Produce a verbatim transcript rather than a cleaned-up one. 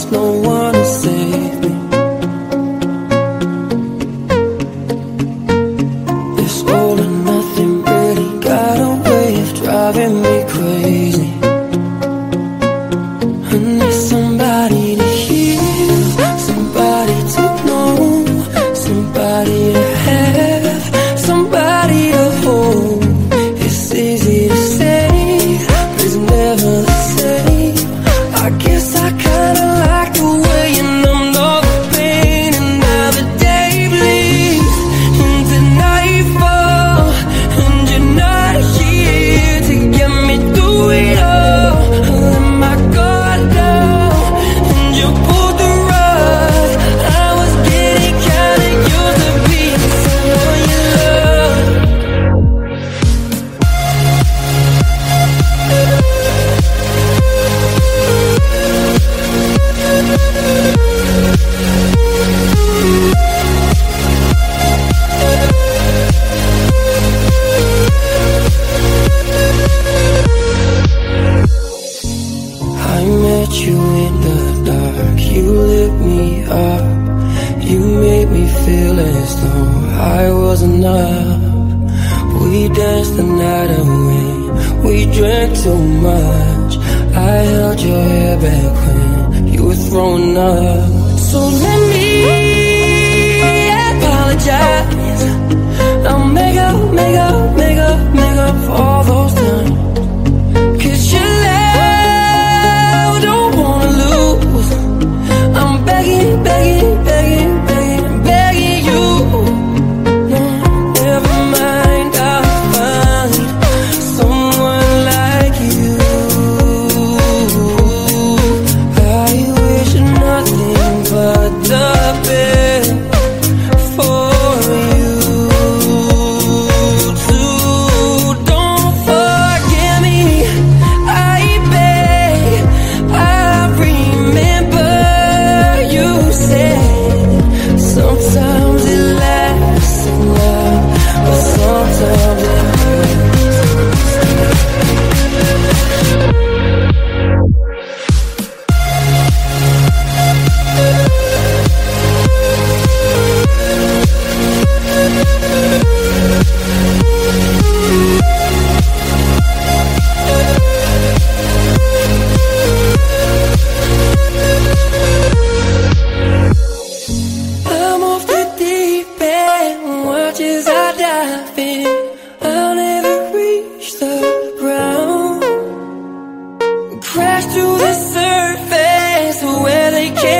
there's no one to save me. This all and nothing really got a way of driving me crazy. I need somebody to hear, somebody to know, somebody to have, somebody to hold. It's easy to say, but it's never the same. I guess I kinda like the way you numbed all the pain, and now the day bleeds into nightfall, and you're not here to get me through it all. I let my guard down, and you pulled the rug. I was getting kinda used to being someone you love. I met you in the dark, you lit me up, you made me feel as though I was enough. We danced the night away, we drank too much. I held your hair back when you were throwing up. So let me apologize. I'll make up, make up, make up, make up for all those times. 'Cause your love don't wanna lose. I'm begging, begging, begging, begging, begging you. No, never mind, I'll find someone like you. I wish nothing but the best for you too. Don't forget me, I beg. I remember you said sometimes it lasts a while, but sometimes it hurts. I'm off the deep end, watch as I dive in. I'll never reach the ground. Crash to the surface where they can't